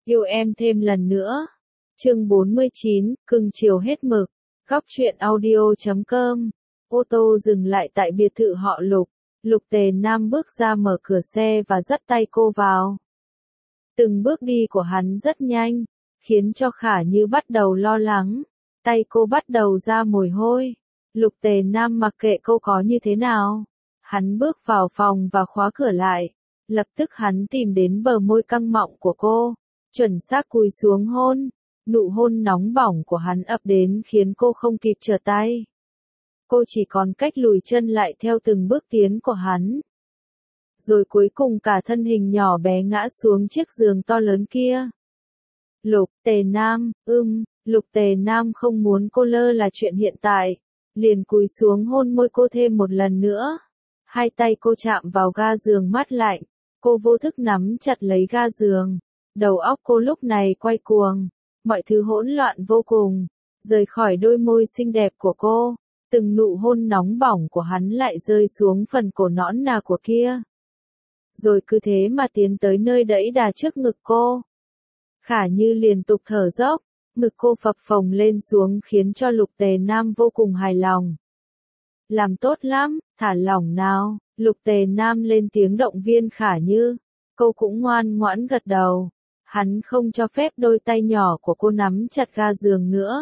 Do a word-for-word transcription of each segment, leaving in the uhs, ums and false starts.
Yêu em thêm lần nữa. Chương bốn mươi chín, cưng chiều hết mực. Góc truyện audio chấm com. Ô tô dừng lại tại biệt thự họ Lục. Lục Tề Nam bước ra mở cửa xe và dắt tay cô vào. Từng bước đi của hắn rất nhanh, khiến cho Khả Như bắt đầu lo lắng. Tay cô bắt đầu ra mồ hôi. Lục Tề Nam mặc kệ cô có như thế nào. Hắn bước vào phòng và khóa cửa lại. Lập tức hắn tìm đến bờ môi căng mọng của cô, chuẩn xác cúi xuống hôn. Nụ hôn nóng bỏng của hắn ập đến khiến cô không kịp trở tay. Cô chỉ còn cách lùi chân lại theo từng bước tiến của hắn. Rồi cuối cùng cả thân hình nhỏ bé ngã xuống chiếc giường to lớn kia. Lục Tề Nam, ưm, Lục Tề Nam không muốn cô lơ là chuyện hiện tại, liền cúi xuống hôn môi cô thêm một lần nữa. Hai tay cô chạm vào ga giường mát lạnh, cô vô thức nắm chặt lấy ga giường. Đầu óc cô lúc này quay cuồng, mọi thứ hỗn loạn vô cùng. Rời khỏi đôi môi xinh đẹp của cô, từng nụ hôn nóng bỏng của hắn lại rơi xuống phần cổ nõn nà của kia. Rồi cứ thế mà tiến tới nơi đẫy đà trước ngực cô. Khả Như liên tục thở dốc, ngực cô phập phồng lên xuống khiến cho Lục Tề Nam vô cùng hài lòng. Làm tốt lắm, thả lỏng nào. Lục Tề Nam lên tiếng động viên Khả Như. Cô cũng ngoan ngoãn gật đầu. Hắn không cho phép đôi tay nhỏ của cô nắm chặt ga giường nữa.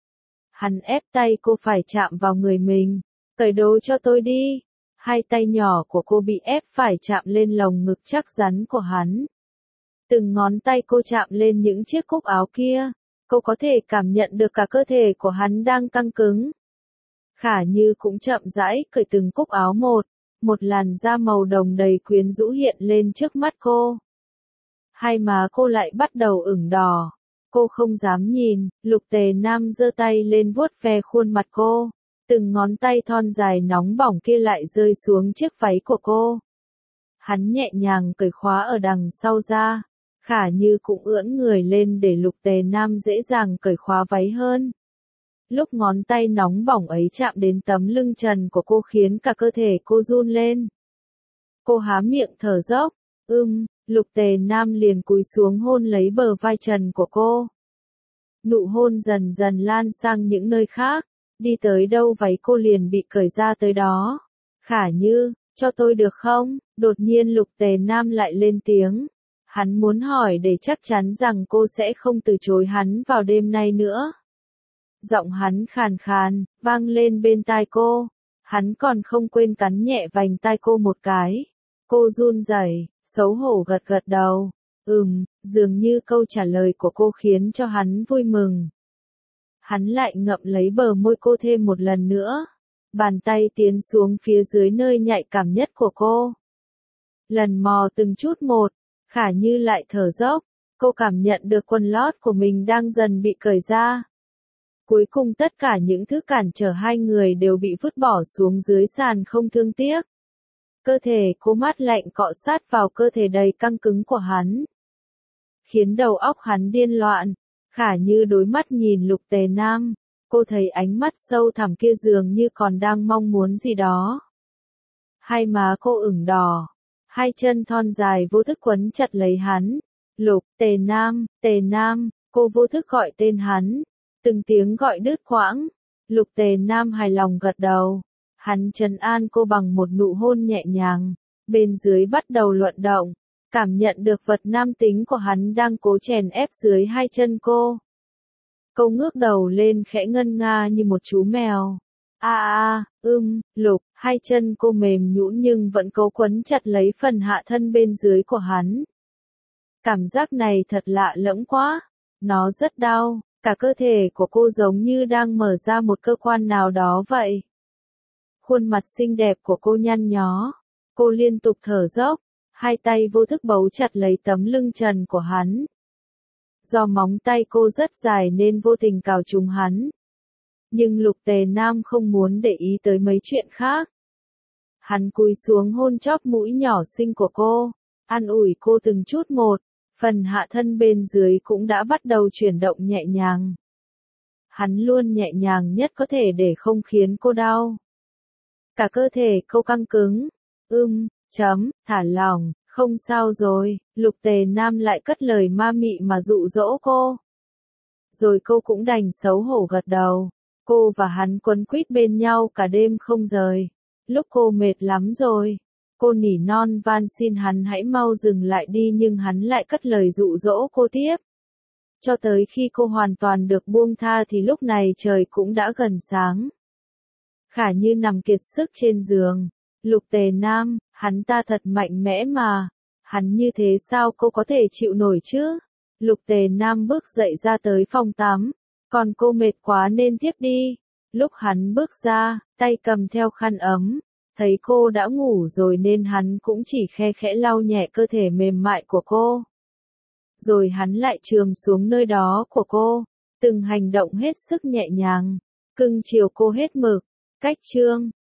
Hắn ép tay cô phải chạm vào người mình. Cởi đồ cho tôi đi. Hai tay nhỏ của cô bị ép phải chạm lên lồng ngực chắc rắn của hắn. Từng ngón tay cô chạm lên những chiếc cúc áo kia. Cô có thể cảm nhận được cả cơ thể của hắn đang căng cứng. Khả Như cũng chậm rãi cởi từng cúc áo một. Một làn da màu đồng đầy quyến rũ hiện lên trước mắt cô. Hai má cô lại bắt đầu ửng đỏ. Cô không dám nhìn. Lục Tề Nam giơ tay lên vuốt ve khuôn mặt cô. Từng ngón tay thon dài nóng bỏng kia lại rơi xuống chiếc váy của cô. Hắn nhẹ nhàng cởi khóa ở đằng sau ra. Khả Như cũng ưỡn người lên để Lục Tề Nam dễ dàng cởi khóa váy hơn. Lúc ngón tay nóng bỏng ấy chạm đến tấm lưng trần của cô khiến cả cơ thể cô run lên. Cô há miệng thở dốc. Ưm, Lục Tề Nam liền cúi xuống hôn lấy bờ vai trần của cô. Nụ hôn dần dần lan sang những nơi khác. Đi tới đâu váy cô liền bị cởi ra tới đó. Khả Như, cho tôi được không? Đột nhiên Lục Tề Nam lại lên tiếng. Hắn muốn hỏi để chắc chắn rằng cô sẽ không từ chối hắn vào đêm nay nữa. Giọng hắn khàn khàn, vang lên bên tai cô. Hắn còn không quên cắn nhẹ vành tai cô một cái. Cô run rẩy, xấu hổ gật gật đầu. Ừm, dường như câu trả lời của cô khiến cho hắn vui mừng. Hắn lại ngậm lấy bờ môi cô thêm một lần nữa. Bàn tay tiến xuống phía dưới nơi nhạy cảm nhất của cô. Lần mò từng chút một, Khả Như lại thở dốc. Cô cảm nhận được quần lót của mình đang dần bị cởi ra. Cuối cùng tất cả những thứ cản trở hai người đều bị vứt bỏ xuống dưới sàn không thương tiếc. Cơ thể cô mát lạnh cọ sát vào cơ thể đầy căng cứng của hắn. Khiến đầu óc hắn điên loạn. Khả Như đối mắt nhìn Lục Tề Nam. Cô thấy ánh mắt sâu thẳm kia dường như còn đang mong muốn gì đó. Hai má cô ửng đỏ. Hai chân thon dài vô thức quấn chặt lấy hắn. Lục Tề Nam, Tề Nam, cô vô thức gọi tên hắn. Từng tiếng gọi đứt quãng. Lục Tề Nam hài lòng gật đầu. Hắn trấn an cô bằng một nụ hôn nhẹ nhàng. Bên dưới bắt đầu luận động. Cảm nhận được vật nam tính của hắn đang cố chèn ép dưới hai chân cô. Cô ngước đầu lên khẽ ngân nga như một chú mèo. A a, ưm, Lục, hai chân cô mềm nhũn nhưng vẫn cố quấn chặt lấy phần hạ thân bên dưới của hắn. Cảm giác này thật lạ lẫm quá. Nó rất đau. Cả cơ thể của cô giống như đang mở ra một cơ quan nào đó vậy. Khuôn mặt xinh đẹp của cô nhăn nhó. Cô liên tục thở dốc. Hai tay vô thức bấu chặt lấy tấm lưng trần của hắn. Do móng tay cô rất dài nên vô tình cào trúng hắn. Nhưng Lục Tề Nam không muốn để ý tới mấy chuyện khác. Hắn cúi xuống hôn chóp mũi nhỏ xinh của cô. An ủi cô từng chút một. Phần hạ thân bên dưới cũng đã bắt đầu chuyển động nhẹ nhàng. Hắn luôn nhẹ nhàng nhất có thể để không khiến cô đau. Cả cơ thể cô căng cứng. Ưm, chấm, thả lỏng, Không sao rồi, Lục Tề Nam lại cất lời ma mị mà dụ dỗ cô. Rồi cô cũng đành xấu hổ gật đầu. Cô và hắn quấn quýt bên nhau cả đêm không rời. Lúc cô mệt lắm rồi, cô nỉ non van xin hắn hãy mau dừng lại đi, nhưng hắn lại cất lời dụ dỗ cô tiếp. Cho tới khi cô hoàn toàn được buông tha thì lúc này trời cũng đã gần sáng. Khả Như nằm kiệt sức trên giường. Lục Tề Nam, hắn ta thật mạnh mẽ mà. Hắn như thế sao cô có thể chịu nổi chứ? Lục Tề Nam bước dậy ra tới phòng tắm. Còn cô mệt quá nên tiếp đi. Lúc hắn bước ra, tay cầm theo khăn ấm. Thấy cô đã ngủ rồi nên hắn cũng chỉ khe khẽ lau nhẹ cơ thể mềm mại của cô. Rồi hắn lại chườm xuống nơi đó của cô. Từng hành động hết sức nhẹ nhàng. Cưng chiều cô hết mực. Cách chương